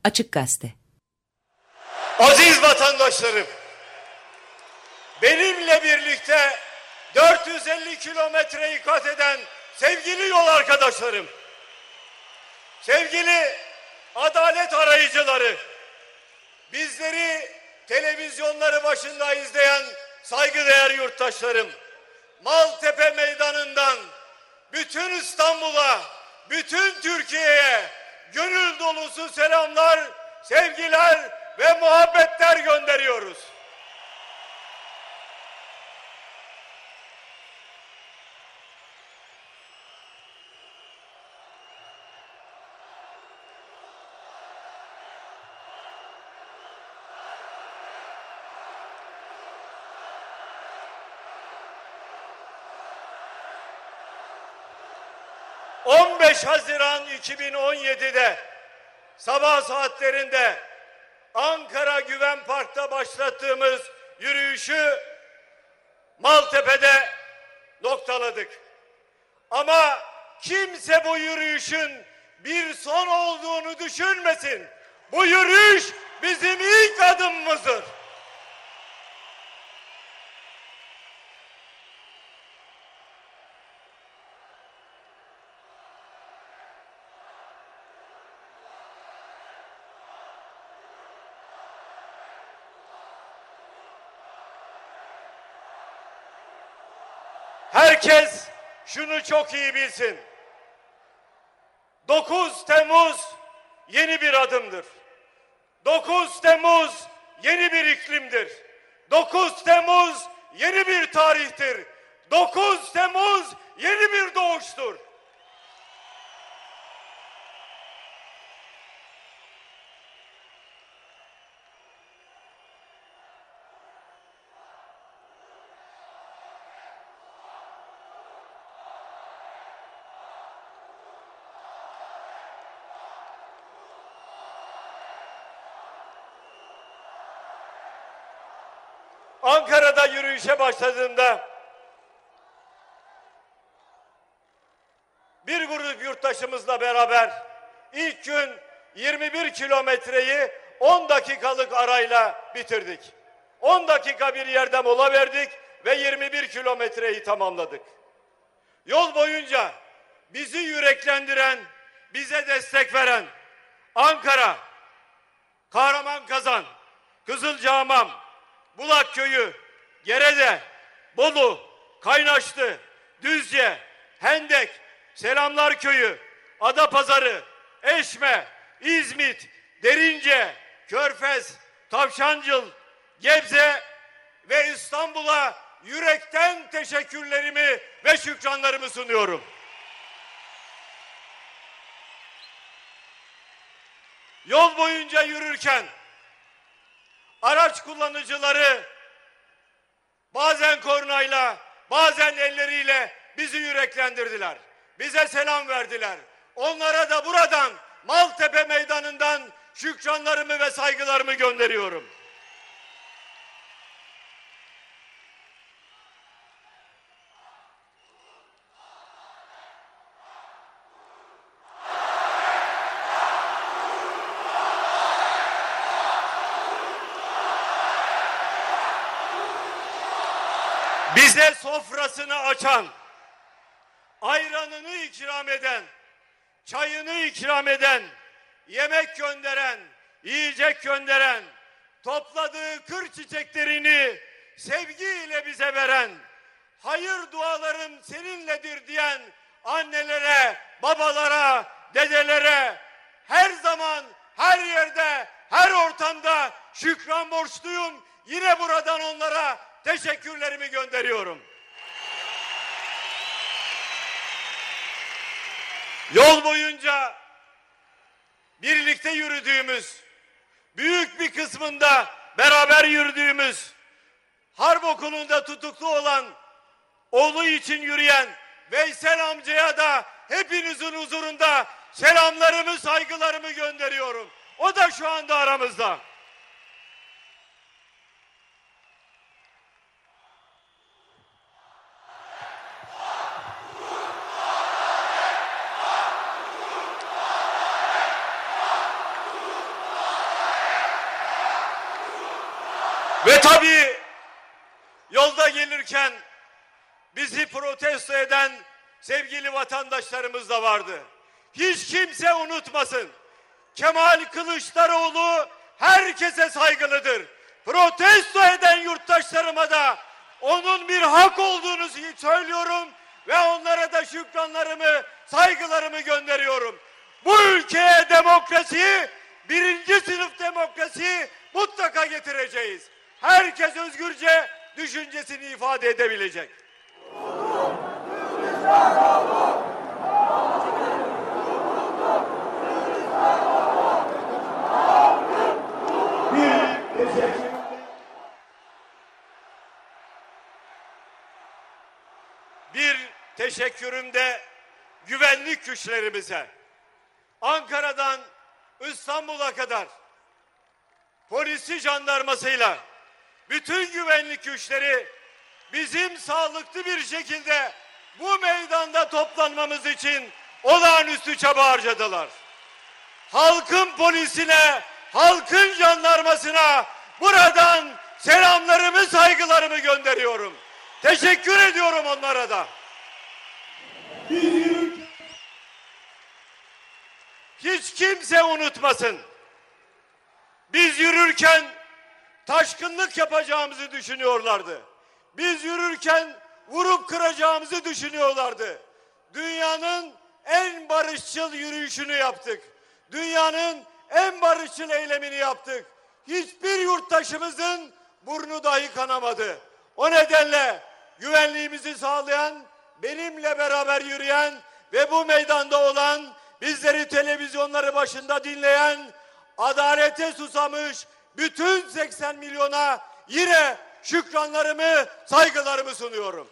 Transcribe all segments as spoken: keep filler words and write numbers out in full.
Açık Gazete. Aziz vatandaşlarım, benimle birlikte dört yüz elli kilometreyi kat eden sevgili yol arkadaşlarım, sevgili adalet arayıcıları, bizleri televizyonları başında izleyen saygıdeğer yurttaşlarım, Maltepe Meydanı'ndan bütün İstanbul'a, bütün Türkiye'ye gönül dolusu selamlar, sevgiler ve muhabbetler gönderiyoruz. on beş Haziran iki bin on yedi'de sabah saatlerinde Ankara Güven Park'ta başlattığımız yürüyüşü Maltepe'de noktaladık. Ama kimse bu yürüyüşün bir son olduğunu düşünmesin. Bu yürüyüş bizim ilk adımımızdır. Herkes şunu çok iyi bilsin. dokuz Temmuz yeni bir adımdır. dokuz Temmuz yeni bir iklimdir. dokuz Temmuz yeni bir tarihtir. dokuz Temmuz yeni bir doğuştur. Ankara'da yürüyüşe başladığımda bir grup yurttaşımızla beraber ilk gün yirmi bir kilometreyi on dakikalık arayla bitirdik. on dakika bir yerde mola verdik ve yirmi bir kilometreyi tamamladık. Yol boyunca bizi yüreklendiren, bize destek veren Ankara, Kahramankazan, Kızılcahamam, Bulakköy'ü, Gerede, Bolu, Kaynaşlı, Düzce, Hendek, Selamlar Köyü, Adapazarı, Eşme, İzmit, Derince, Körfez, Tavşancıl, Gebze ve İstanbul'a yürekten teşekkürlerimi ve şükranlarımı sunuyorum. Yol boyunca yürürken araç kullanıcıları bazen kornayla, bazen elleriyle bizi yüreklendirdiler. Bize selam verdiler. Onlara da buradan Maltepe Meydanı'ndan şükranlarımı ve saygılarımı gönderiyorum. Bize sofrasını açan, ayranını ikram eden, çayını ikram eden, yemek gönderen, yiyecek gönderen, topladığı kır çiçeklerini sevgiyle bize veren, hayır dualarım seninledir diyen annelere, babalara, dedelere her zaman, her yerde, her ortamda şükran borçluyum. Yine buradan onlara teşekkürlerimi gönderiyorum. Yol boyunca birlikte yürüdüğümüz, büyük bir kısmında beraber yürüdüğümüz, Harp Okulu'nda tutuklu olan, oğlu için yürüyen Veysel amcaya da hepinizin huzurunda selamlarımı, saygılarımı gönderiyorum. O da şu anda aramızda. Ve tabii yolda gelirken bizi protesto eden sevgili vatandaşlarımız da vardı. Hiç kimse unutmasın. Kemal Kılıçdaroğlu herkese saygılıdır. Protesto eden yurttaşlarıma da onun bir hak olduğunu söylüyorum ve onlara da şükranlarımı, saygılarımı gönderiyorum. Bu ülkeye demokrasiyi, birinci sınıf demokrasiyi mutlaka getireceğiz. Herkes özgürce düşüncesini ifade edebilecek. Bir teşekkürüm de güvenlik güçlerimize. Ankara'dan İstanbul'a kadar polisi, jandarmasıyla bütün güvenlik güçleri bizim sağlıklı bir şekilde bu meydanda toplanmamız için olağanüstü çaba harcadılar. Halkın polisine, halkın jandarmasına buradan selamlarımı, saygılarımı gönderiyorum. Teşekkür ediyorum onlara da. Hiç kimse unutmasın. Biz yürürken taşkınlık yapacağımızı düşünüyorlardı. Biz yürürken vurup kıracağımızı düşünüyorlardı. Dünyanın en barışçıl yürüyüşünü yaptık. Dünyanın en barışçıl eylemini yaptık. Hiçbir yurttaşımızın burnu dahi kanamadı. O nedenle güvenliğimizi sağlayan, benimle beraber yürüyen ve bu meydanda olan, bizleri televizyonları başında dinleyen, adalete susamış bütün seksen milyona yine şükranlarımı, saygılarımı sunuyorum.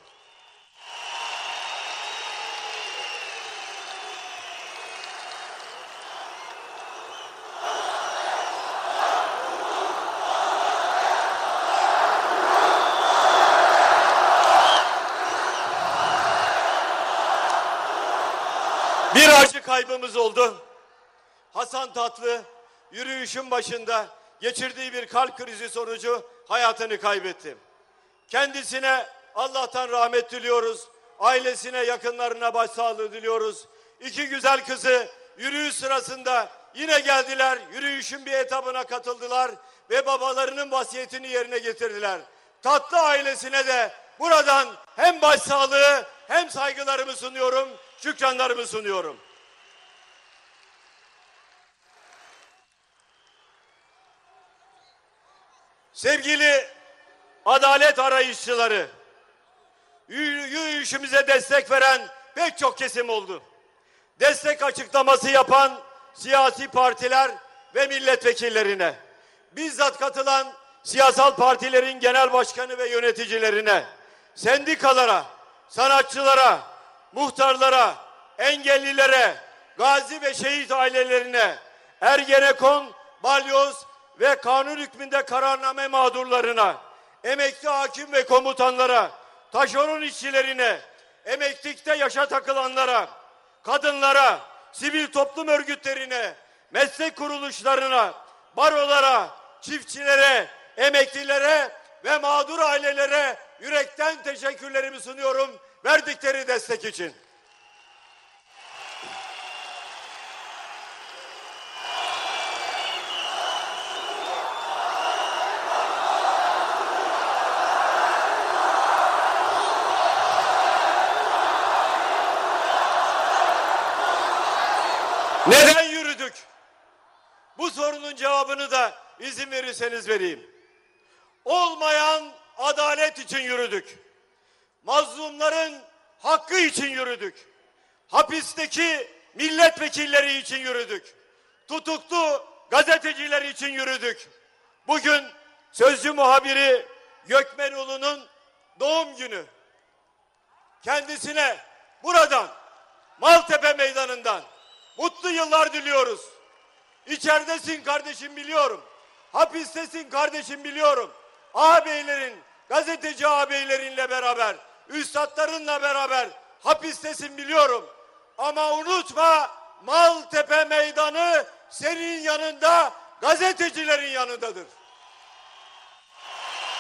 Bir acı kaybımız oldu. Hasan Tatlı yürüyüşün başında geçirdiği bir kalp krizi sonucu hayatını kaybetti. Kendisine Allah'tan rahmet diliyoruz. Ailesine, yakınlarına başsağlığı diliyoruz. İki güzel kızı yürüyüş sırasında yine geldiler. Yürüyüşün bir etabına katıldılar ve babalarının vasiyetini yerine getirdiler. Tatlı ailesine de buradan hem başsağlığı hem saygılarımı sunuyorum, şükranlarımı sunuyorum. Sevgili adalet arayışçıları, yürüyüşümüze destek veren pek çok kesim oldu. Destek açıklaması yapan siyasi partiler ve milletvekillerine, bizzat katılan siyasal partilerin genel başkanı ve yöneticilerine, sendikalara, sanatçılara, muhtarlara, engellilere, gazi ve şehit ailelerine, Ergenekon, Balyoz ve kanun hükmünde kararname mağdurlarına, emekli hakim ve komutanlara, taşeron işçilerine, emeklilikte yaşa takılanlara, kadınlara, sivil toplum örgütlerine, meslek kuruluşlarına, barolara, çiftçilere, emeklilere ve mağdur ailelere yürekten teşekkürlerimi sunuyorum verdikleri destek için. Neden yürüdük? Bu sorunun cevabını da izin verirseniz vereyim. Olmayan adalet için yürüdük. Mazlumların hakkı için yürüdük. Hapisteki milletvekilleri için yürüdük. Tutuklu gazeteciler için yürüdük. Bugün Sözcü muhabiri Gökmen Ulu'nun doğum günü. Kendisine buradan Maltepe Meydanı'ndan mutlu yıllar diliyoruz. İçeridesin kardeşim biliyorum. Hapistesin kardeşim biliyorum. Ağabeylerin, gazeteci ağabeylerinle beraber, üstadlarınla beraber hapistesin biliyorum. Ama unutma, Maltepe Meydanı senin yanında, gazetecilerin yanındadır.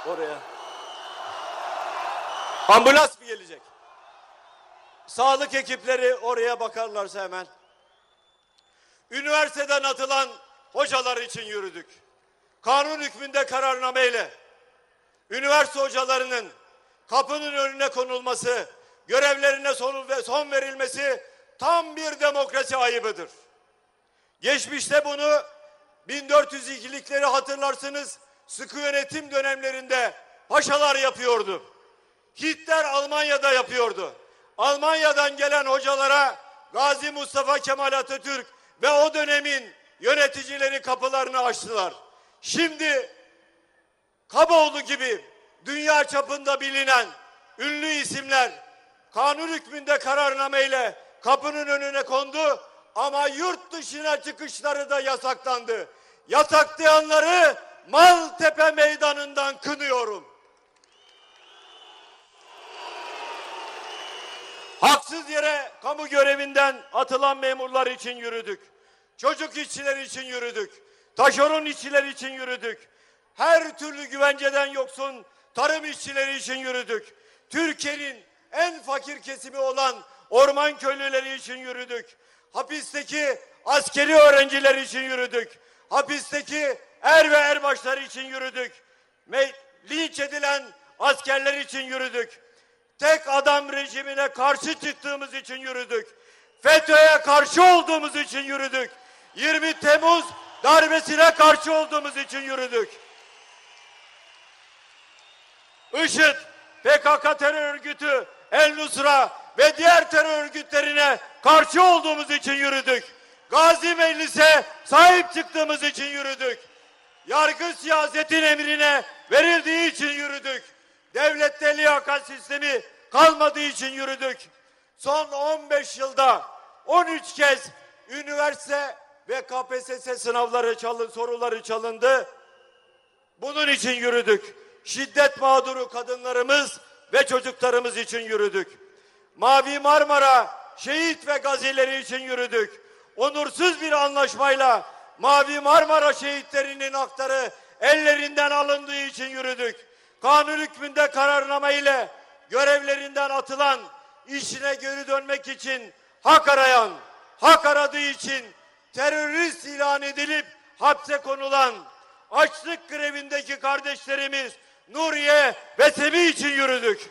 oraya. Ambulans mı gelecek? Sağlık ekipleri oraya bakarlarsa hemen. Üniversiteden atılan hocalar için yürüdük. Kanun hükmünde kararnameyle üniversite hocalarının kapının önüne konulması, görevlerine son verilmesi tam bir demokrasi ayıbıdır. Geçmişte bunu bin dört yüz ikilikleri hatırlarsınız, sıkı yönetim dönemlerinde paşalar yapıyordu. Hitler Almanya'da yapıyordu. Almanya'dan gelen hocalara Gazi Mustafa Kemal Atatürk ve o dönemin yöneticileri kapılarını açtılar. Şimdi Kaboğlu gibi dünya çapında bilinen ünlü isimler kanun hükmünde kararnameyle kapının önüne kondu ama yurt dışına çıkışları da yasaklandı. Yasaklayanları Maltepe Meydanı'ndan kınıyorum. Haksız yere kamu görevinden atılan memurlar için yürüdük. Çocuk işçileri için yürüdük. Taşeron işçiler için yürüdük. Her türlü güvenceden yoksun tarım işçileri için yürüdük. Türkiye'nin en fakir kesimi olan orman köylüleri için yürüdük. Hapisteki askeri öğrenciler için yürüdük. Hapisteki er ve erbaşları için yürüdük. Me- linç edilen askerler için yürüdük. Tek adam rejimine karşı çıktığımız için yürüdük. FETÖ'ye karşı olduğumuz için yürüdük. yirmi Temmuz darbesine karşı olduğumuz için yürüdük. IŞİD, P K K terör örgütü, El Nusra ve diğer terör örgütlerine karşı olduğumuz için yürüdük. Gazi Meclis'e sahip çıktığımız için yürüdük. Yargı siyasetin emrine verildiği için yürüdük. Devlette liyakat sistemi kalmadığı için yürüdük. Son on beş yılda on üç kez üniversite ve K P S S sınavları çalın, soruları çalındı. Bunun için yürüdük. Şiddet mağduru kadınlarımız ve çocuklarımız için yürüdük. Mavi Marmara şehit ve gazileri için yürüdük. Onursuz bir anlaşmayla Mavi Marmara şehitlerinin hakları ellerinden alındığı için yürüdük. Kanun hükmünde kararname ile görevlerinden atılan, işine geri dönmek için hak arayan, hak aradığı için terörist ilan edilip hapse konulan açlık grevindeki kardeşlerimiz Nuriye ve Semih için yürüdük.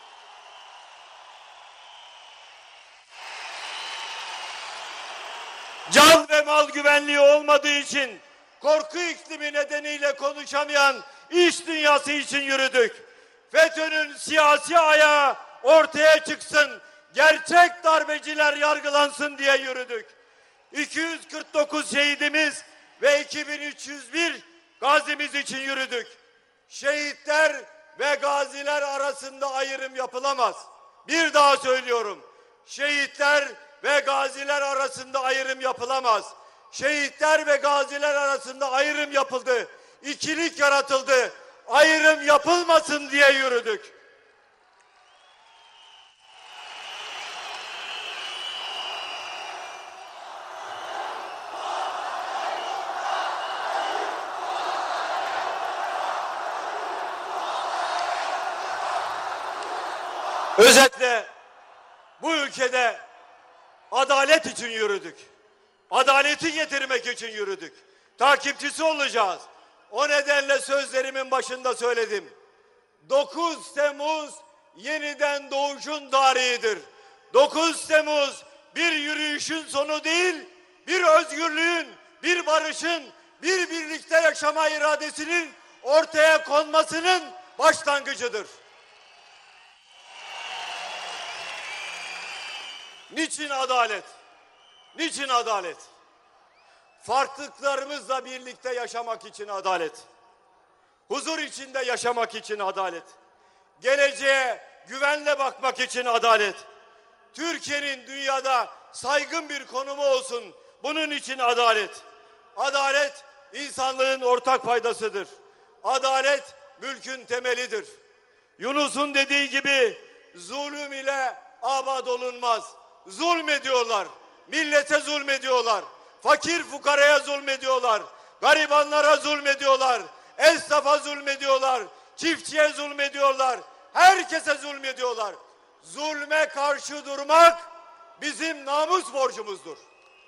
Can ve mal güvenliği olmadığı için korku iklimi nedeniyle konuşamayan iş dünyası için yürüdük. FETÖ'nün siyasi ayağı ortaya çıksın, gerçek darbeciler yargılansın diye yürüdük. iki yüz kırk dokuz şehidimiz ve iki bin üç yüz bir gazimiz için yürüdük. Şehitler ve gaziler arasında ayrım yapılamaz. Bir daha söylüyorum. Şehitler ve gaziler arasında ayrım yapılamaz. Şehitler ve gaziler arasında ayrım yapıldı. İkilik yaratıldı. Ayrım yapılmasın diye yürüdük. Özetle bu ülkede adalet için yürüdük. Adaleti getirmek için yürüdük. Takipçisi olacağız. O nedenle sözlerimin başında söyledim. dokuz Temmuz yeniden doğuşun tarihidir. dokuz Temmuz bir yürüyüşün sonu değil, bir özgürlüğün, bir barışın, bir birlikte yaşama iradesinin ortaya konmasının başlangıcıdır. Niçin adalet? Niçin adalet? Farklılıklarımızla birlikte yaşamak için adalet. Huzur içinde yaşamak için adalet. Geleceğe güvenle bakmak için adalet. Türkiye'nin dünyada saygın bir konumu olsun. Bunun için adalet. Adalet insanlığın ortak paydasıdır. Adalet mülkün temelidir. Yunus'un dediği gibi zulüm ile abad olunmaz. Zulmediyorlar. Millete zulmediyorlar. Fakir fukaraya zulmediyorlar. Garibanlara zulmediyorlar. Esnafa zulmediyorlar. çiftçiye zulmediyorlar, herkese zulmediyorlar. Zulme karşı durmak bizim namus borcumuzdur.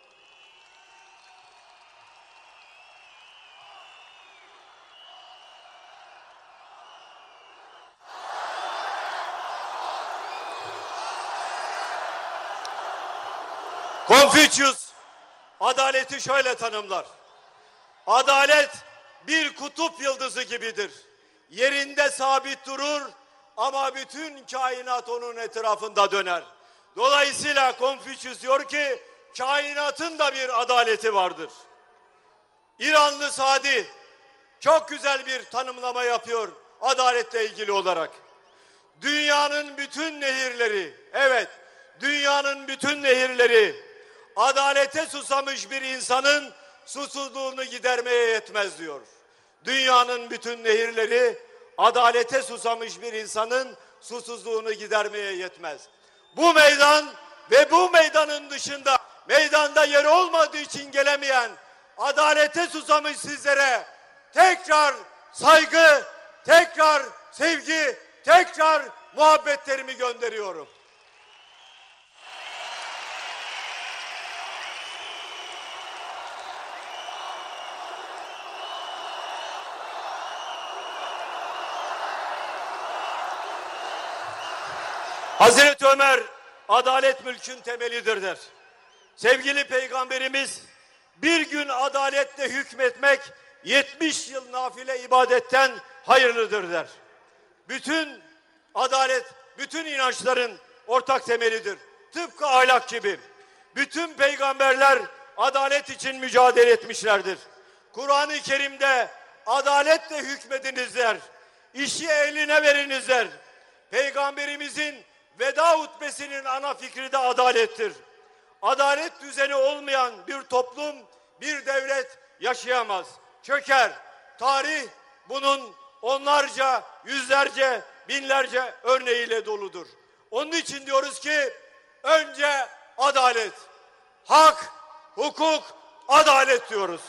Confucius adaleti şöyle tanımlar. Adalet bir kutup yıldızı gibidir. Yerinde sabit durur ama bütün kainat onun etrafında döner. Dolayısıyla Confucius diyor ki kainatın da bir adaleti vardır. İranlı Sadi çok güzel bir tanımlama yapıyor adaletle ilgili olarak. Dünyanın bütün nehirleri, evet, dünyanın bütün nehirleri adalete susamış bir insanın susuzluğunu gidermeye yetmez diyor. Dünyanın bütün nehirleri adalete susamış bir insanın susuzluğunu gidermeye yetmez. Bu meydan ve bu meydanın dışında meydanda yeri olmadığı için gelemeyen adalete susamış sizlere tekrar saygı, tekrar sevgi, tekrar muhabbetlerimi gönderiyorum. Hazreti Ömer adalet mülkün temelidir der. Sevgili Peygamberimiz bir gün adaletle hükmetmek yetmiş yıl nafile ibadetten hayırlıdır der. Bütün adalet, bütün inançların ortak temelidir. Tıpkı ahlak gibi. Bütün peygamberler adalet için mücadele etmişlerdir. Kur'an-ı Kerim'de adaletle hükmedinizler, işi eline verinizler. Peygamberimizin veda hutbesinin ana fikri de adalettir. Adalet düzeni olmayan bir toplum, bir devlet yaşayamaz. Çöker. Tarih bunun onlarca, yüzlerce, binlerce örneğiyle doludur. Onun için diyoruz ki önce adalet, hak, hukuk, adalet diyoruz.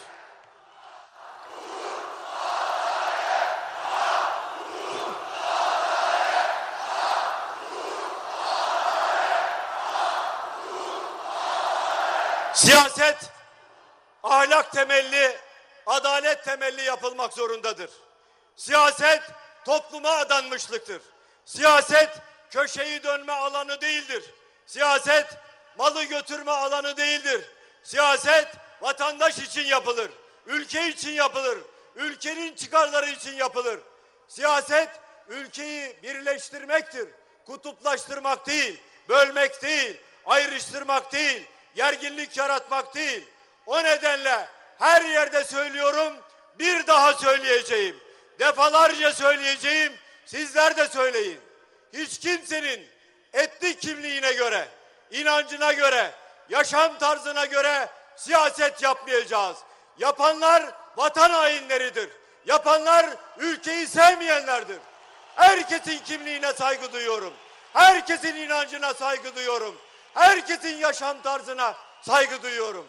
Siyaset ahlak temelli, adalet temelli yapılmak zorundadır. Siyaset topluma adanmışlıktır. Siyaset köşeyi dönme alanı değildir. Siyaset malı götürme alanı değildir. Siyaset vatandaş için yapılır, ülke için yapılır, ülkenin çıkarları için yapılır. Siyaset ülkeyi birleştirmektir, kutuplaştırmak değil, bölmek değil, ayrıştırmak değil, gerginlik yaratmak değil. O nedenle her yerde söylüyorum, bir daha söyleyeceğim. Defalarca söyleyeceğim, sizler de söyleyin. Hiç kimsenin etnik kimliğine göre, inancına göre, yaşam tarzına göre siyaset yapmayacağız. Yapanlar vatan hainleridir. Yapanlar ülkeyi sevmeyenlerdir. Herkesin kimliğine saygı duyuyorum. Herkesin inancına saygı duyuyorum. Herkesin yaşam tarzına saygı duyuyorum.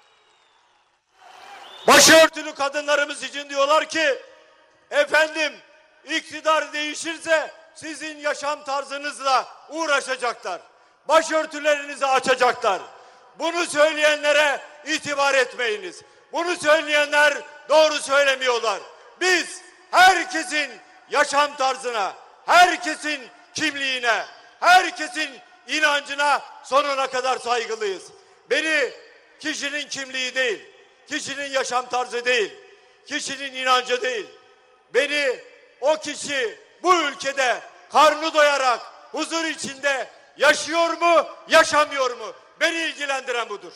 Başörtülü kadınlarımız için diyorlar ki, efendim iktidar değişirse sizin yaşam tarzınızla uğraşacaklar. Başörtülerinizi açacaklar. Bunu söyleyenlere itibar etmeyiniz. Bunu söyleyenler doğru söylemiyorlar. Biz herkesin yaşam tarzına, herkesin kimliğine, herkesin inancına sonuna kadar saygılıyız. Beni kişinin kimliği değil, kişinin yaşam tarzı değil, kişinin inancı değil. Beni o kişi bu ülkede karnı doyarak huzur içinde yaşıyor mu, yaşamıyor mu? Beni ilgilendiren budur.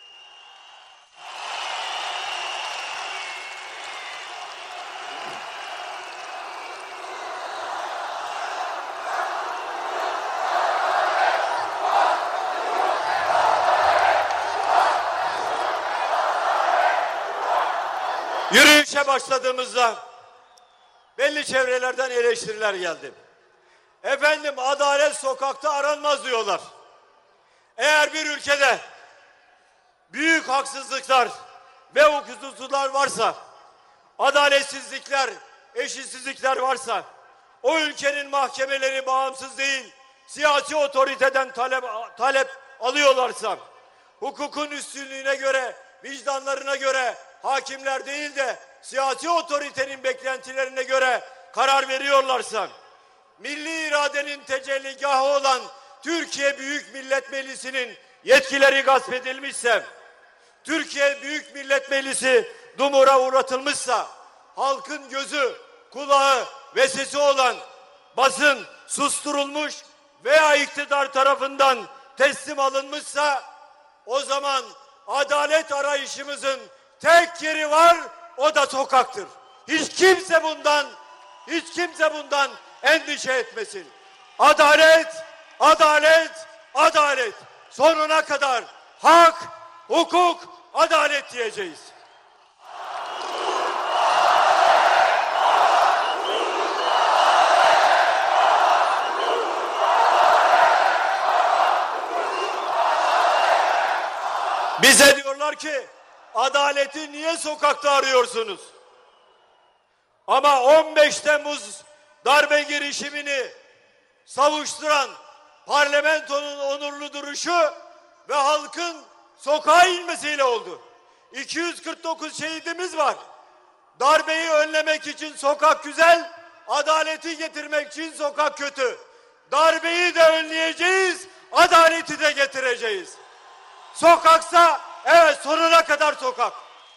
Yürüyüşe başladığımızda belli çevrelerden eleştiriler geldi. Efendim adalet sokakta aranmaz diyorlar. Eğer bir ülkede büyük haksızlıklar ve hukuksuzluklar varsa, adaletsizlikler, eşitsizlikler varsa, o ülkenin mahkemeleri bağımsız değil, siyasi otoriteden talep, talep alıyorlarsa, hukukun üstünlüğüne göre, vicdanlarına göre hakimler değil de siyasi otoritenin beklentilerine göre karar veriyorlarsa, milli iradenin tecelligahı olan Türkiye Büyük Millet Meclisi'nin yetkileri gasp edilmişse, Türkiye Büyük Millet Meclisi dumura uğratılmışsa, halkın gözü, kulağı ve sesi olan basın susturulmuş veya iktidar tarafından teslim alınmışsa, o zaman adalet arayışımızın tek yeri var, o da sokaktır. Hiç kimse bundan, hiç kimse bundan endişe etmesin. Adalet, adalet, adalet. Sonuna kadar hak, hukuk, adalet diyeceğiz. Bize diyorlar ki adaleti niye sokakta arıyorsunuz? Ama on beş Temmuz darbe girişimini savuşturan parlamentonun onurlu duruşu ve halkın sokağa inmesiyle oldu. iki yüz kırk dokuz şehidimiz var. Darbeyi önlemek için sokak güzel, adaleti getirmek için sokak kötü. Darbeyi de önleyeceğiz, adaleti de getireceğiz. Sokaksa evet, sonuna kadar sokak.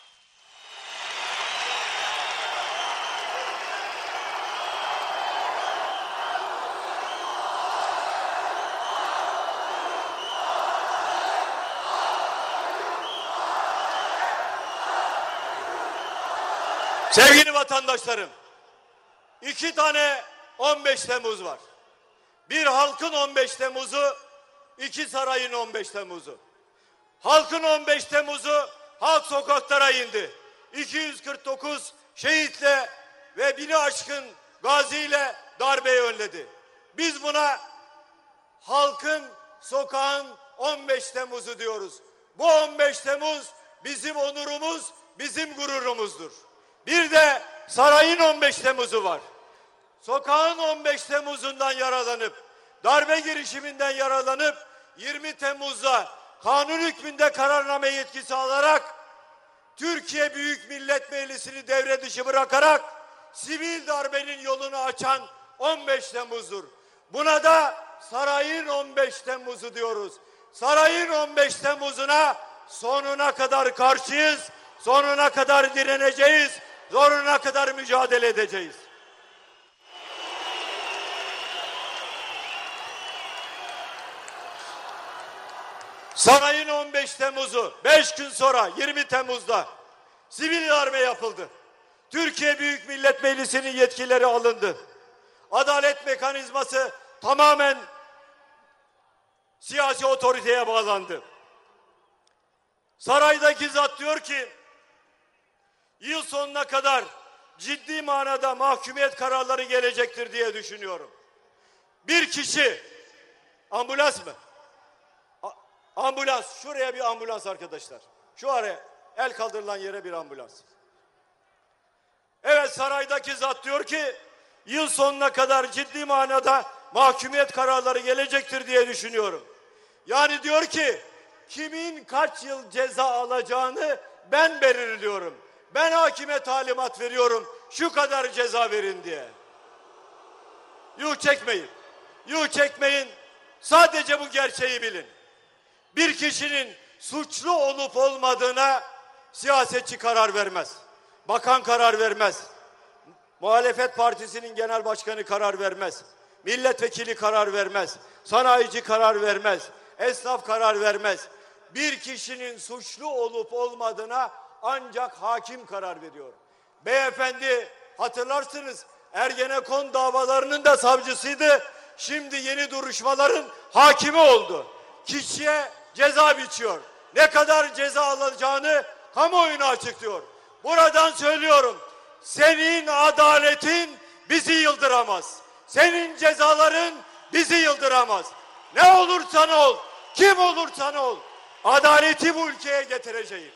Sevgili vatandaşlarım, iki tane on beş Temmuz var. Bir halkın on beş Temmuz'u, iki sarayın on beş Temmuz'u. Halkın on beş Temmuz'u, halk sokaklara indi. iki yüz kırk dokuz şehitle ve bini aşkın gaziyle darbeyi önledi. Biz buna halkın, sokağın on beş Temmuz'u diyoruz. Bu on beş Temmuz bizim onurumuz, bizim gururumuzdur. Bir de sarayın on beş Temmuz'u var. Sokağın on beş Temmuz'undan yaralanıp, darbe girişiminden yaralanıp, yirmi Temmuz'da kanun hükmünde kararname yetkisi alarak, Türkiye Büyük Millet Meclisi'ni devre dışı bırakarak, sivil darbenin yolunu açan on beş Temmuz'dur. Buna da sarayın on beş Temmuz'u diyoruz. Sarayın on beş Temmuz'una sonuna kadar karşıyız, sonuna kadar direneceğiz, sonuna kadar mücadele edeceğiz. Sarayın on beş Temmuz'u beş gün sonra yirmi Temmuz'da sivil darbe yapıldı. Türkiye Büyük Millet Meclisi'nin yetkileri alındı. Adalet mekanizması tamamen siyasi otoriteye bağlandı. Saraydaki zat diyor ki, yıl sonuna kadar ciddi manada mahkumiyet kararları gelecektir diye düşünüyorum. Bir kişi, ambulans mı? Ambulans, şuraya bir ambulans arkadaşlar. Şu araya, el kaldırılan yere bir ambulans. Evet, saraydaki zat diyor ki, yıl sonuna kadar ciddi manada mahkumiyet kararları gelecektir diye düşünüyorum. Yani diyor ki, kimin kaç yıl ceza alacağını ben belirliyorum. Ben hakime talimat veriyorum, şu kadar ceza verin diye. Yuh çekmeyin, yuh çekmeyin, sadece bu gerçeği bilin. Bir kişinin suçlu olup olmadığına siyasetçi karar vermez. Bakan karar vermez. Muhalefet partisinin genel başkanı karar vermez. Milletvekili karar vermez. Sanayici karar vermez. Esnaf karar vermez. Bir kişinin suçlu olup olmadığına ancak hakim karar veriyor. Beyefendi hatırlarsınız, Ergenekon davalarının da savcısıydı. Şimdi yeni duruşmaların hakimi oldu. Kişiye ceza biçiyor. Ne kadar ceza alacağını kamuoyuna açıklıyor. Buradan söylüyorum. Senin adaletin bizi yıldıramaz. Senin cezaların bizi yıldıramaz. Ne olursan ol, kim olursan ol, adaleti bu ülkeye getireceğim.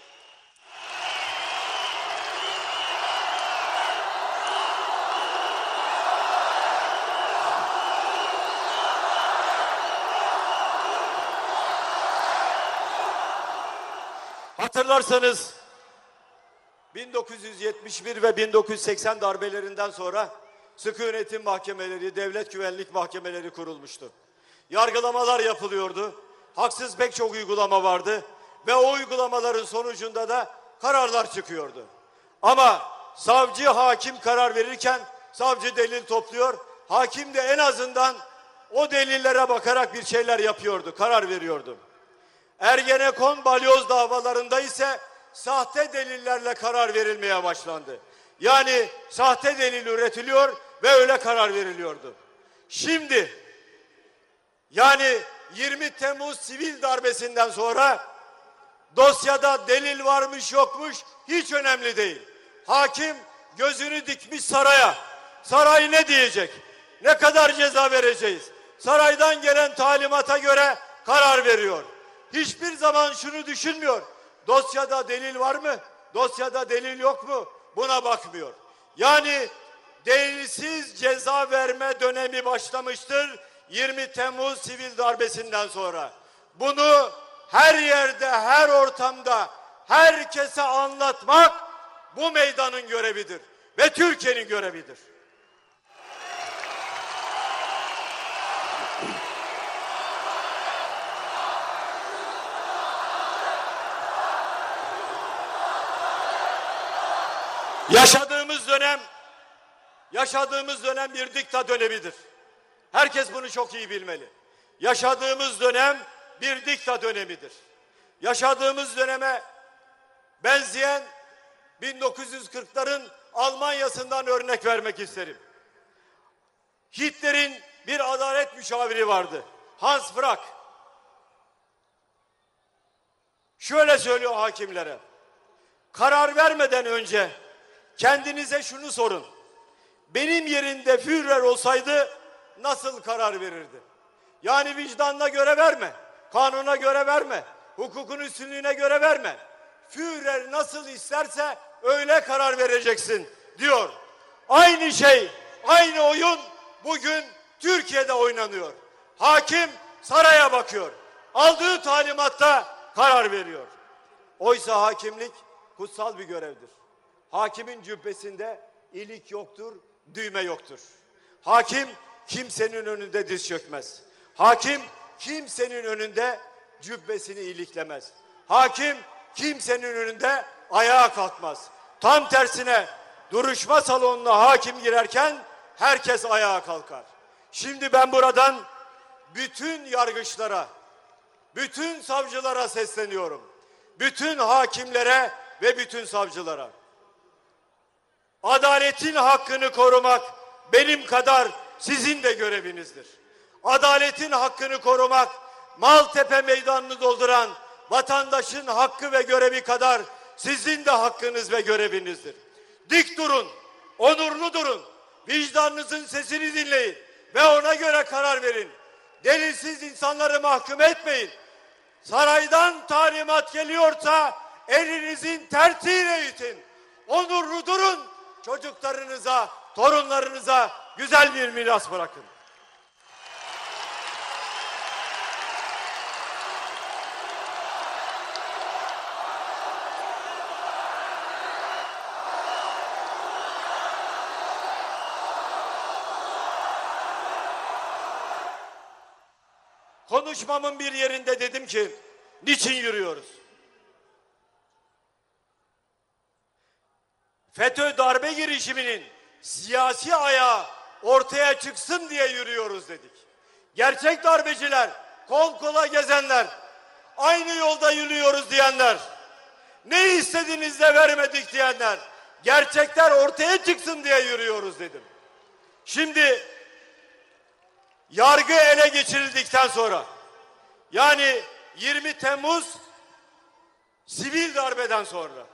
Hatırlarsanız bin dokuz yüz yetmiş bir ve bin dokuz yüz seksen darbelerinden sonra sıkı yönetim mahkemeleri, devlet güvenlik mahkemeleri kurulmuştu. Yargılamalar yapılıyordu. Haksız pek çok uygulama vardı ve o uygulamaların sonucunda da kararlar çıkıyordu. Ama savcı, hakim karar verirken savcı delil topluyor. Hakim de en azından o delillere bakarak bir şeyler yapıyordu, karar veriyordu. Ergenekon, balyoz davalarında ise sahte delillerle karar verilmeye başlandı. Yani sahte delil üretiliyor ve öyle karar veriliyordu. Şimdi yani yirmi Temmuz sivil darbesinden sonra dosyada delil varmış yokmuş hiç önemli değil. Hakim gözünü dikmiş saraya. Saray ne diyecek? Ne kadar ceza vereceğiz? Saraydan gelen talimata göre karar veriyor. Hiçbir zaman şunu düşünmüyor. Dosyada delil var mı? Dosyada delil yok mu? Buna bakmıyor. Yani delilsiz ceza verme dönemi başlamıştır yirmi Temmuz sivil darbesinden sonra. Bunu her yerde, her ortamda herkese anlatmak bu meydanın görevidir ve Türkiye'nin görevidir. Yaşadığımız dönem, yaşadığımız dönem bir dikta dönemidir. Herkes bunu çok iyi bilmeli. Yaşadığımız dönem bir dikta dönemidir. Yaşadığımız döneme benzeyen bin dokuz yüz kırkların Almanya'sından örnek vermek isterim. Hitler'in bir adalet müşaviri vardı. Hans Frank. Şöyle söylüyor hakimlere. Karar vermeden önce kendinize şunu sorun. Benim yerimde Führer olsaydı nasıl karar verirdi? Yani vicdanına göre verme, kanuna göre verme, hukukun üstünlüğüne göre verme. Führer nasıl isterse öyle karar vereceksin diyor. Aynı şey, aynı oyun bugün Türkiye'de oynanıyor. Hakim saraya bakıyor. Aldığı talimatta karar veriyor. Oysa hakimlik kutsal bir görevdir. Hakimin cübbesinde ilik yoktur, düğme yoktur. Hakim kimsenin önünde diz çökmez. Hakim kimsenin önünde cübbesini iliklemez. Hakim kimsenin önünde ayağa kalkmaz. Tam tersine duruşma salonuna hakim girerken herkes ayağa kalkar. Şimdi ben buradan bütün yargıçlara, bütün savcılara sesleniyorum. Bütün hakimlere ve bütün savcılara. Adaletin hakkını korumak benim kadar sizin de görevinizdir. Adaletin hakkını korumak, Maltepe meydanını dolduran vatandaşın hakkı ve görevi kadar sizin de hakkınız ve görevinizdir. Dik durun, onurlu durun, vicdanınızın sesini dinleyin ve ona göre karar verin. Delilsiz insanları mahkum etmeyin. Saraydan talimat geliyorsa elinizin tersiyle itin. Onurlu durun, çocuklarınıza, torunlarınıza güzel bir miras bırakın. Konuşmamın bir yerinde dedim ki, niçin yürüyoruz? FETÖ darbe girişiminin siyasi ayağı ortaya çıksın diye yürüyoruz dedik. Gerçek darbeciler, kol kola gezenler, aynı yolda yürüyoruz diyenler, ne istediğiniz de vermedik diyenler, gerçekler ortaya çıksın diye yürüyoruz dedim. Şimdi yargı ele geçirildikten sonra, yani yirmi Temmuz sivil darbeden sonra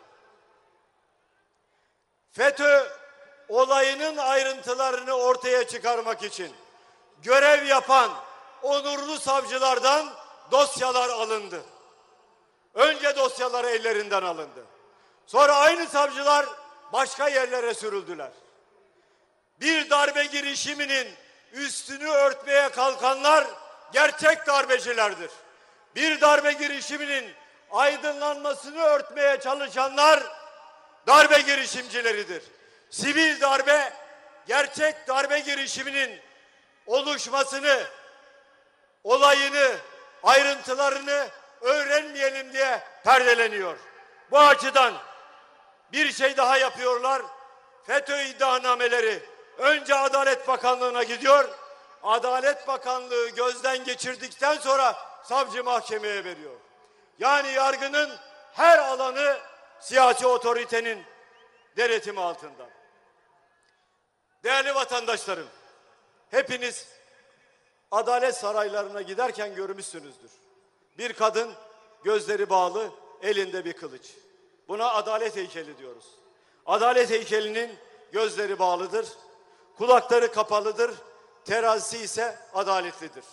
FETÖ olayının ayrıntılarını ortaya çıkarmak için görev yapan onurlu savcılardan dosyalar alındı. Önce dosyaları ellerinden alındı. Sonra aynı savcılar başka yerlere sürüldüler. Bir darbe girişiminin üstünü örtmeye kalkanlar gerçek darbecilerdir. Bir darbe girişiminin aydınlanmasını örtmeye çalışanlar darbe girişimcileridir. Sivil darbe, gerçek darbe girişiminin oluşmasını, olayını, ayrıntılarını öğrenmeyelim diye perdeleniyor. Bu açıdan bir şey daha yapıyorlar. FETÖ iddianameleri önce Adalet Bakanlığı'na gidiyor. Adalet Bakanlığı gözden geçirdikten sonra savcı mahkemeye veriyor. Yani yargının her alanı siyasi otoritenin denetimi altında. Değerli vatandaşlarım, hepiniz adalet saraylarına giderken görmüşsünüzdür. Bir kadın gözleri bağlı, elinde bir kılıç. Buna adalet heykeli diyoruz. Adalet heykelinin gözleri bağlıdır, kulakları kapalıdır, terazisi ise adaletlidir.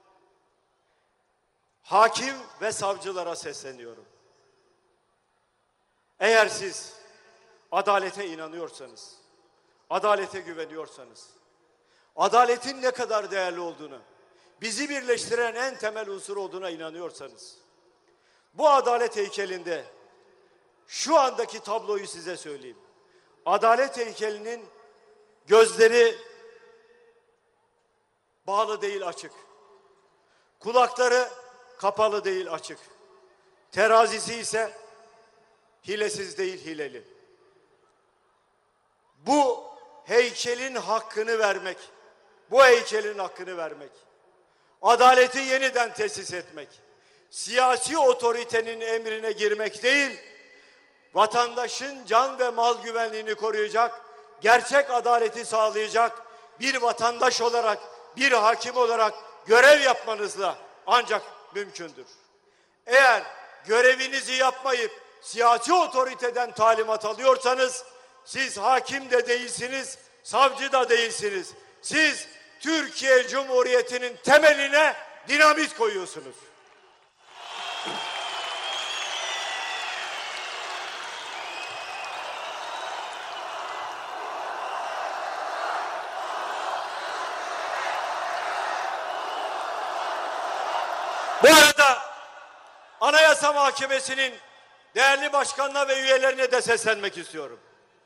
Hakim ve savcılara sesleniyorum. Eğer siz adalete inanıyorsanız, adalete güveniyorsanız, adaletin ne kadar değerli olduğunu, bizi birleştiren en temel unsur olduğuna inanıyorsanız, bu adalet heykelinde şu andaki tabloyu size söyleyeyim. Adalet heykelinin gözleri bağlı değil, açık. Kulakları kapalı değil, açık. Terazisi ise hilesiz değil, hileli. Bu heykelin hakkını vermek, bu heykelin hakkını vermek, adaleti yeniden tesis etmek, siyasi otoritenin emrine girmek değil, vatandaşın can ve mal güvenliğini koruyacak, gerçek adaleti sağlayacak bir vatandaş olarak, bir hakim olarak görev yapmanızla ancak mümkündür. Eğer görevinizi yapmayıp siyasi otoriteden talimat alıyorsanız, siz hakim de değilsiniz, savcı da değilsiniz. Siz Türkiye Cumhuriyeti'nin temeline dinamit koyuyorsunuz. Bu arada Anayasa Mahkemesi'nin değerli başkanına ve üyelerine de seslenmek istiyorum.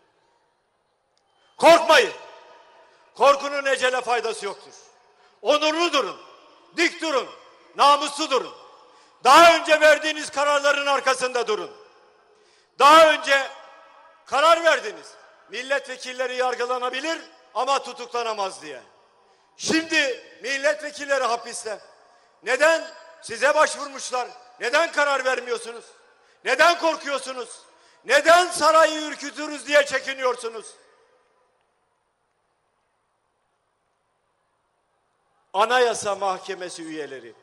Korkmayın. Korkunun ecele faydası yoktur. Onurlu durun, dik durun, namuslu durun. Daha önce verdiğiniz kararların arkasında durun. Daha önce karar verdiniz. Milletvekilleri yargılanabilir ama tutuklanamaz diye. Şimdi milletvekilleri hapiste. Neden? Size başvurmuşlar. Neden karar vermiyorsunuz? Neden korkuyorsunuz? Neden sarayı ürkütürüz diye çekiniyorsunuz? Anayasa Mahkemesi üyeleri,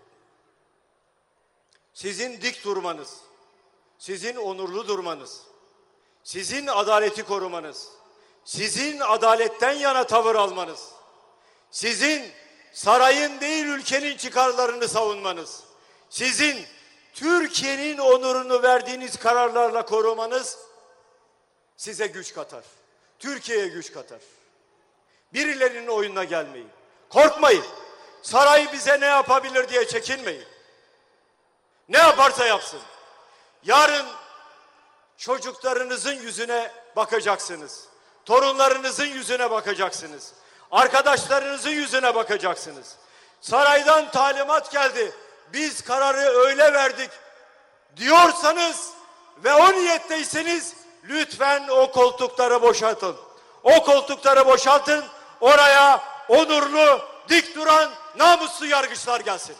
sizin dik durmanız, sizin onurlu durmanız, sizin adaleti korumanız, sizin adaletten yana tavır almanız, sizin sarayın değil ülkenin çıkarlarını savunmanız, sizin Türkiye'nin onurunu verdiğiniz kararlarla korumanız size güç katar. Türkiye'ye güç katar. Birilerinin oyununa gelmeyin. Korkmayın. Saray bize ne yapabilir diye çekinmeyin. Ne yaparsa yapsın. Yarın çocuklarınızın yüzüne bakacaksınız. Torunlarınızın yüzüne bakacaksınız. Arkadaşlarınızın yüzüne bakacaksınız. Saraydan talimat geldi. Biz kararı öyle verdik diyorsanız ve o niyetteyseniz lütfen o koltukları boşaltın. O koltukları boşaltın. Oraya onurlu, dik duran, namuslu yargıçlar gelsin.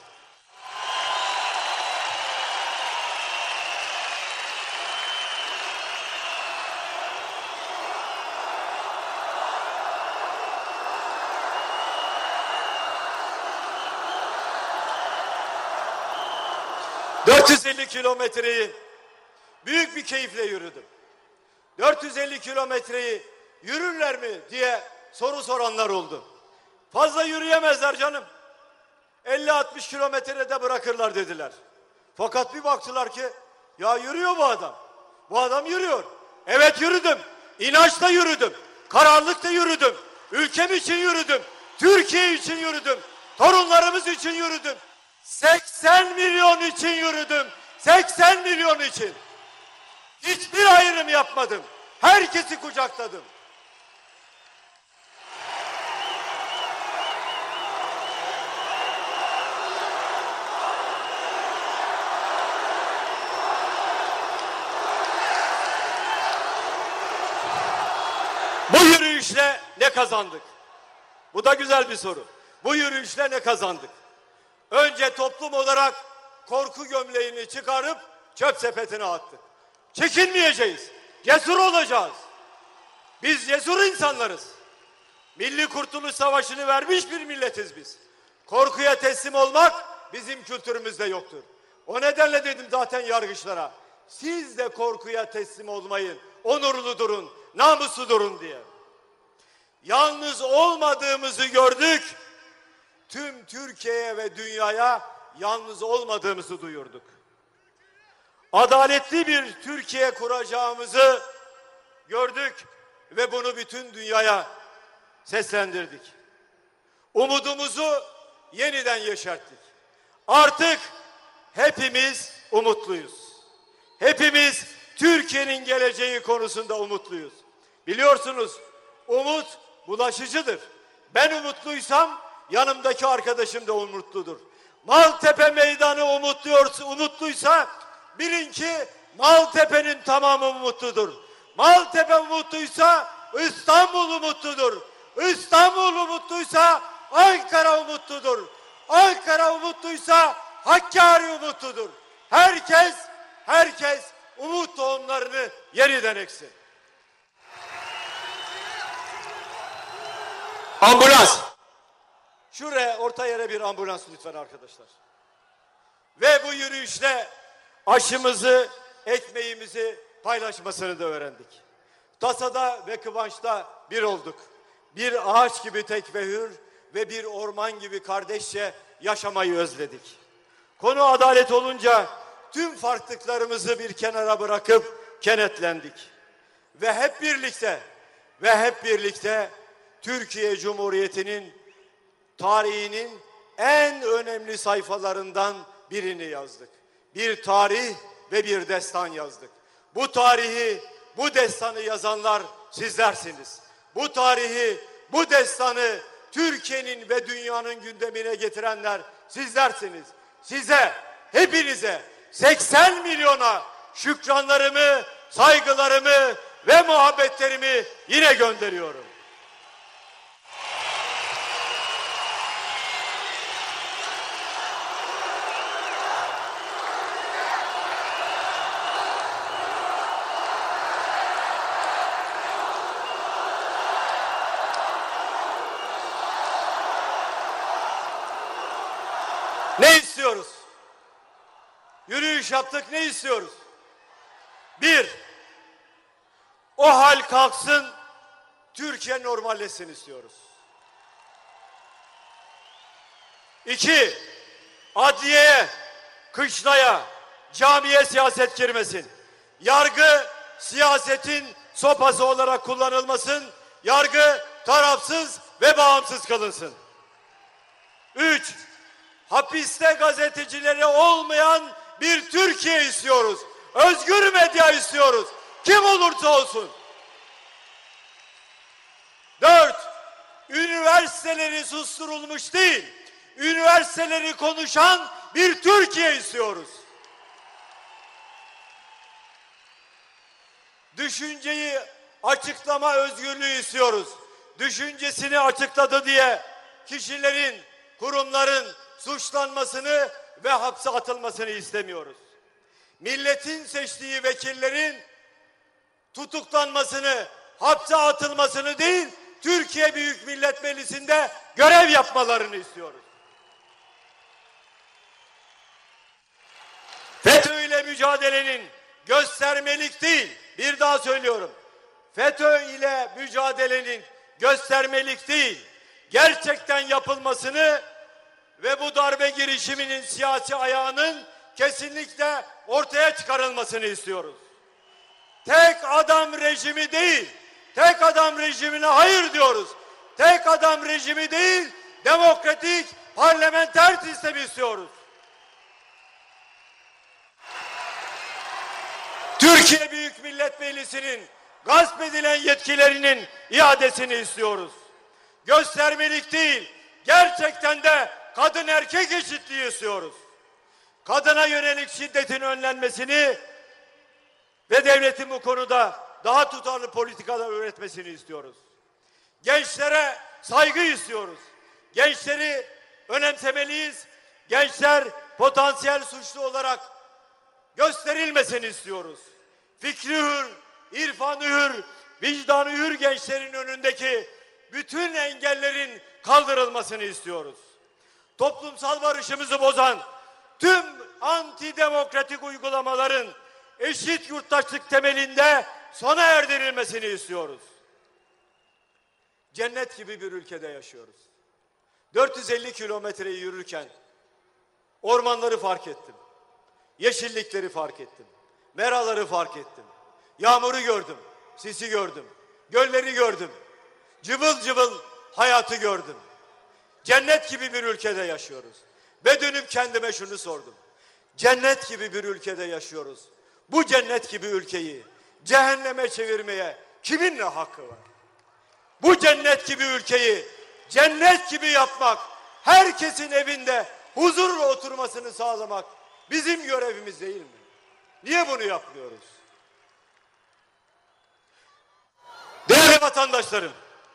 dört yüz elli kilometreyi büyük bir keyifle yürüdüm. dört yüz elli kilometreyi yürürler mi diye soru soranlar oldu. Fazla yürüyemezler canım. elli altmış kilometrede bırakırlar dediler. Fakat bir baktılar ki ya yürüyor bu adam. Bu adam yürüyor. Evet yürüdüm. İnançla yürüdüm. Kararlılıkla yürüdüm. Ülkem için yürüdüm. Türkiye için yürüdüm. Torunlarımız için yürüdüm. seksen milyon için yürüdüm. seksen milyon için. Hiçbir ayrım yapmadım. Herkesi kucakladım. Bu yürüyüşle ne kazandık? Bu da güzel bir soru. Bu yürüyüşle ne kazandık? Önce toplum olarak korku gömleğini çıkarıp çöp sepetine attık. Çekinmeyeceğiz. Cesur olacağız. Biz cesur insanlarız. Milli Kurtuluş Savaşı'nı vermiş bir milletiz biz. Korkuya teslim olmak bizim kültürümüzde yoktur. O nedenle dedim zaten yargıçlara, siz de korkuya teslim olmayın, onurlu durun, namuslu durun diye. Yalnız olmadığımızı gördük, tüm Türkiye'ye ve dünyaya yalnız olmadığımızı duyurduk. Adaletli bir Türkiye kuracağımızı gördük ve bunu bütün dünyaya seslendirdik. Umudumuzu yeniden yeşerttik. Artık hepimiz umutluyuz. Hepimiz Türkiye'nin geleceği konusunda umutluyuz. Biliyorsunuz, umut bulaşıcıdır. Ben umutluysam yanımdaki arkadaşım da umutludur. Maltepe meydanı umutluyorsa, umutluysa bilin ki Maltepe'nin tamamı umutludur. Maltepe umutluysa İstanbul umutludur. İstanbul umutluysa Ankara umutludur. Ankara umutluysa Hakkari umutludur. Herkes, herkes umut tohumlarını yeniden eksin. Ambulans. Şuraya orta yere bir ambulans lütfen arkadaşlar. Ve bu yürüyüşle aşımızı, ekmeğimizi paylaşmasını da öğrendik. Tasada ve kıvançta bir olduk. Bir ağaç gibi tek ve hür ve bir orman gibi kardeşçe yaşamayı özledik. Konu adalet olunca tüm farklılıklarımızı bir kenara bırakıp kenetlendik. Ve hep birlikte ve hep birlikte Türkiye Cumhuriyeti'nin tarihinin en önemli sayfalarından birini yazdık. Bir tarih ve bir destan yazdık. Bu tarihi, bu destanı yazanlar sizlersiniz. Bu tarihi, bu destanı Türkiye'nin ve dünyanın gündemine getirenler sizlersiniz. Size, hepinize, seksen milyona şükranlarımı, saygılarımı ve muhabbetlerimi yine gönderiyorum. Ne istiyoruz? Yürüyüş yaptık, ne istiyoruz? Bir, o hal kalksın, Türkiye normalleşsin istiyoruz. İki, adliyeye, kışlaya, camiye siyaset girmesin. Yargı siyasetin sopası olarak kullanılmasın. Yargı tarafsız ve bağımsız kılınsın. Üç, hapiste gazetecileri olmayan bir Türkiye istiyoruz. Özgür medya istiyoruz. Kim olursa olsun. Dört, üniversiteleri susturulmuş değil, üniversiteleri konuşan bir Türkiye istiyoruz. Düşünceyi açıklama özgürlüğü istiyoruz. Düşüncesini açıkladı diye kişilerin, kurumların suçlanmasını ve hapse atılmasını istemiyoruz. Milletin seçtiği vekillerin tutuklanmasını, hapse atılmasını değil, Türkiye Büyük Millet Meclisi'nde görev yapmalarını istiyoruz. FETÖ ile mücadelenin göstermelik değil, bir daha söylüyorum. FETÖ ile mücadelenin göstermelik değil, gerçekten yapılmasını ve bu darbe girişiminin siyasi ayağının kesinlikle ortaya çıkarılmasını istiyoruz. Tek adam rejimi değil, tek adam rejimine hayır diyoruz. Tek adam rejimi değil, demokratik parlamenter sistem istiyoruz. Türkiye Büyük Millet Meclisi'nin gasp edilen yetkilerinin iadesini istiyoruz. Göstermelik değil, gerçekten de kadın erkek eşitliği istiyoruz. Kadına yönelik şiddetin önlenmesini ve devletin bu konuda daha tutarlı politikalar üretmesini istiyoruz. Gençlere saygı istiyoruz. Gençleri önemsemeliyiz. Gençler potansiyel suçlu olarak gösterilmesini istiyoruz. Fikri hür, irfanı hür, vicdanı hür gençlerin önündeki bütün engellerin kaldırılmasını istiyoruz. Toplumsal barışımızı bozan tüm antidemokratik uygulamaların eşit yurttaşlık temelinde sona erdirilmesini istiyoruz. Cennet gibi bir ülkede yaşıyoruz. dört yüz elli kilometreyi yürürken ormanları fark ettim. Yeşillikleri fark ettim. Meraları fark ettim. Yağmuru gördüm. Sisi gördüm. Gölleri gördüm. Cıvıl cıvıl hayatı gördüm. Cennet gibi bir ülkede yaşıyoruz. Ve dönüp kendime şunu sordum. Cennet gibi bir ülkede yaşıyoruz. Bu cennet gibi ülkeyi cehenneme çevirmeye kimin ne hakkı var? Bu cennet gibi ülkeyi cennet gibi yapmak, herkesin evinde huzurla oturmasını sağlamak bizim görevimiz değil mi? Niye bunu yapmıyoruz? Değerli vatandaşlarım,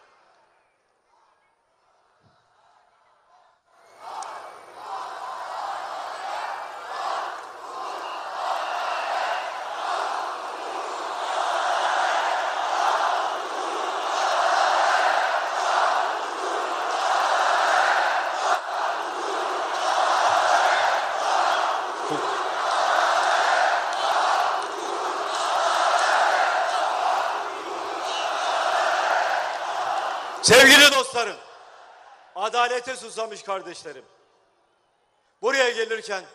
sevgili dostlarım, adalete susamış kardeşlerim, buraya gelirken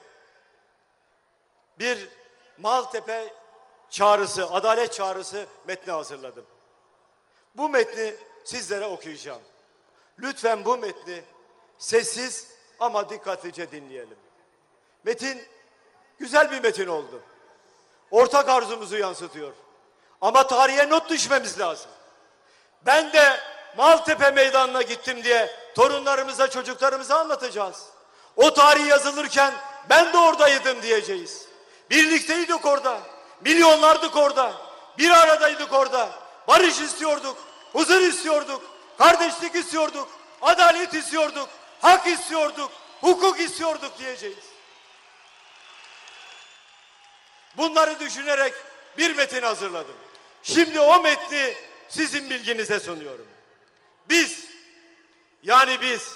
bir Maltepe çağrısı, adalet çağrısı metni hazırladım. Bu metni sizlere okuyacağım. Lütfen bu metni sessiz ama dikkatlice dinleyelim. Metin güzel bir metin oldu. Ortak arzumuzu yansıtıyor. Ama tarihe not düşmemiz lazım. Ben de Maltepe Meydanı'na gittim diye torunlarımıza, çocuklarımıza anlatacağız. O tarih yazılırken ben de oradaydım diyeceğiz. Birlikteydik orada. Milyonlardık orada. Bir aradaydık orada. Barış istiyorduk. Huzur istiyorduk. Kardeşlik istiyorduk. Adalet istiyorduk. Hak istiyorduk. Hukuk istiyorduk diyeceğiz. Bunları düşünerek bir metin hazırladım. Şimdi o metni sizin bilginize sunuyorum. Biz, yani biz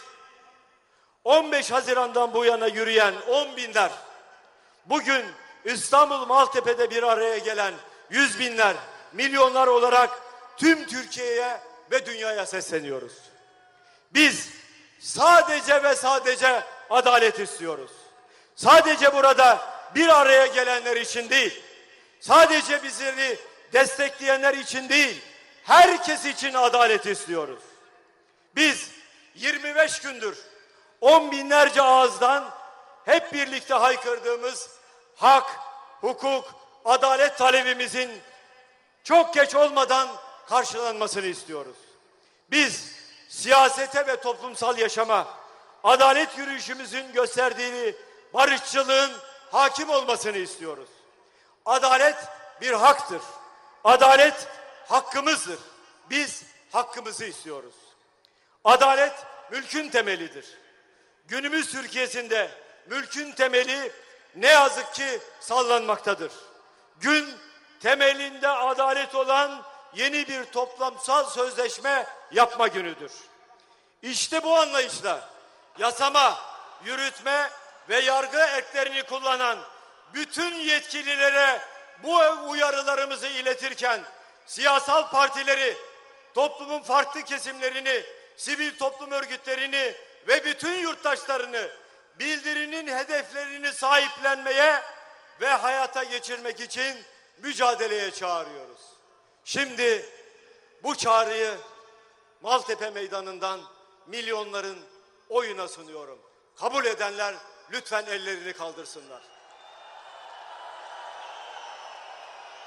on beş Haziran'dan bu yana yürüyen on binler, bugün İstanbul Maltepe'de bir araya gelen yüz binler, milyonlar olarak tüm Türkiye'ye ve dünyaya sesleniyoruz. Biz sadece ve sadece adalet istiyoruz. Sadece burada bir araya gelenler için değil, sadece bizleri destekleyenler için değil, herkes için adalet istiyoruz. Biz yirmi beş gündür on binlerce ağızdan hep birlikte haykırdığımız hak, hukuk, adalet talebimizin çok geç olmadan karşılanmasını istiyoruz. Biz siyasete ve toplumsal yaşama adalet yürüyüşümüzün gösterdiği barışçılığın hakim olmasını istiyoruz. Adalet bir haktır. Adalet hakkımızdır. Biz hakkımızı istiyoruz. Adalet mülkün temelidir. Günümüz Türkiye'sinde mülkün temeli ne yazık ki sallanmaktadır. Gün temelinde adalet olan yeni bir toplumsal sözleşme yapma günüdür. İşte bu anlayışla yasama, yürütme ve yargı erklerini kullanan bütün yetkililere bu uyarılarımızı iletirken siyasal partileri, toplumun farklı kesimlerini, sivil toplum örgütlerini ve bütün yurttaşlarını bildirinin hedeflerini sahiplenmeye ve hayata geçirmek için mücadeleye çağırıyoruz. Şimdi bu çağrıyı Maltepe Meydanı'ndan milyonların oyuna sunuyorum. Kabul edenler lütfen ellerini kaldırsınlar.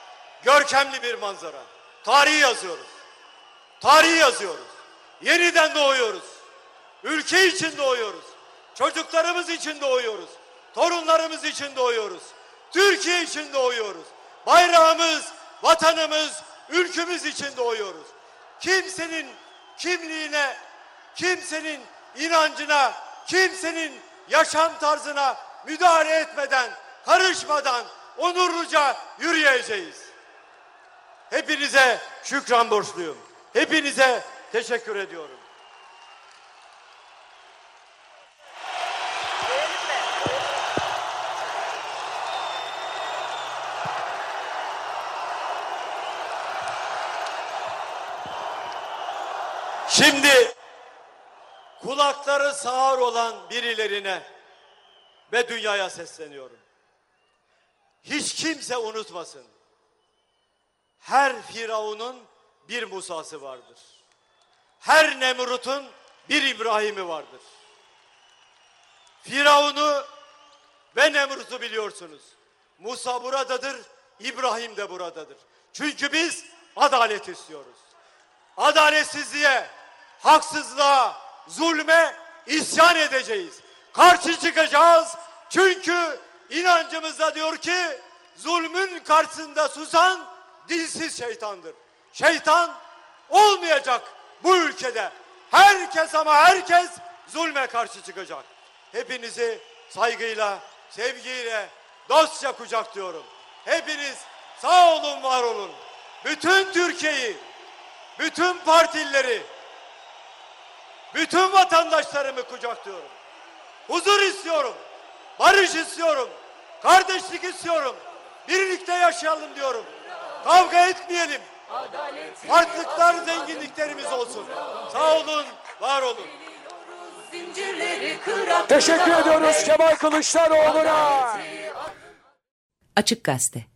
görkemli bir manzara. Tarihi yazıyoruz. Tarihi yazıyoruz. Yeniden doğuyoruz. Ülke için doğuyoruz. Çocuklarımız için doğuyoruz. Torunlarımız için doğuyoruz. Türkiye için doğuyoruz. Bayrağımız, vatanımız, ülkemiz için doğuyoruz. Kimsenin kimliğine, kimsenin inancına, kimsenin yaşam tarzına müdahale etmeden, karışmadan onurluca yürüyeceğiz. Hepinize şükran borçluyum. Hepinize teşekkür ediyorum. Şimdi kulakları sağır olan birilerine ve dünyaya sesleniyorum. Hiç kimse unutmasın. Her Firavun'un bir Musa'sı vardır. Her Nemrut'un bir İbrahim'i vardır. Firavun'u ve Nemrut'u biliyorsunuz. Musa buradadır, İbrahim de buradadır. Çünkü biz adalet istiyoruz. Adaletsizliğe, haksızlığa, zulme isyan edeceğiz. Karşı çıkacağız. Çünkü inancımızda diyor ki zulmün karşısında susan dilsiz şeytandır. Şeytan olmayacak bu ülkede. Herkes ama herkes zulme karşı çıkacak. Hepinizi saygıyla, sevgiyle, dostça kucaklıyorum. Hepiniz sağ olun, var olun. Bütün Türkiye'yi, bütün partilileri, bütün vatandaşlarımı kucaklıyorum. Huzur istiyorum, barış istiyorum, kardeşlik istiyorum. Birlikte yaşayalım diyorum. Kavga etmeyelim. Farklılıklar zenginliklerimiz olsun. Sağ olun, var olun. Teşekkür ediyoruz Kemal Kılıçdaroğlu'na. Açık Gazete.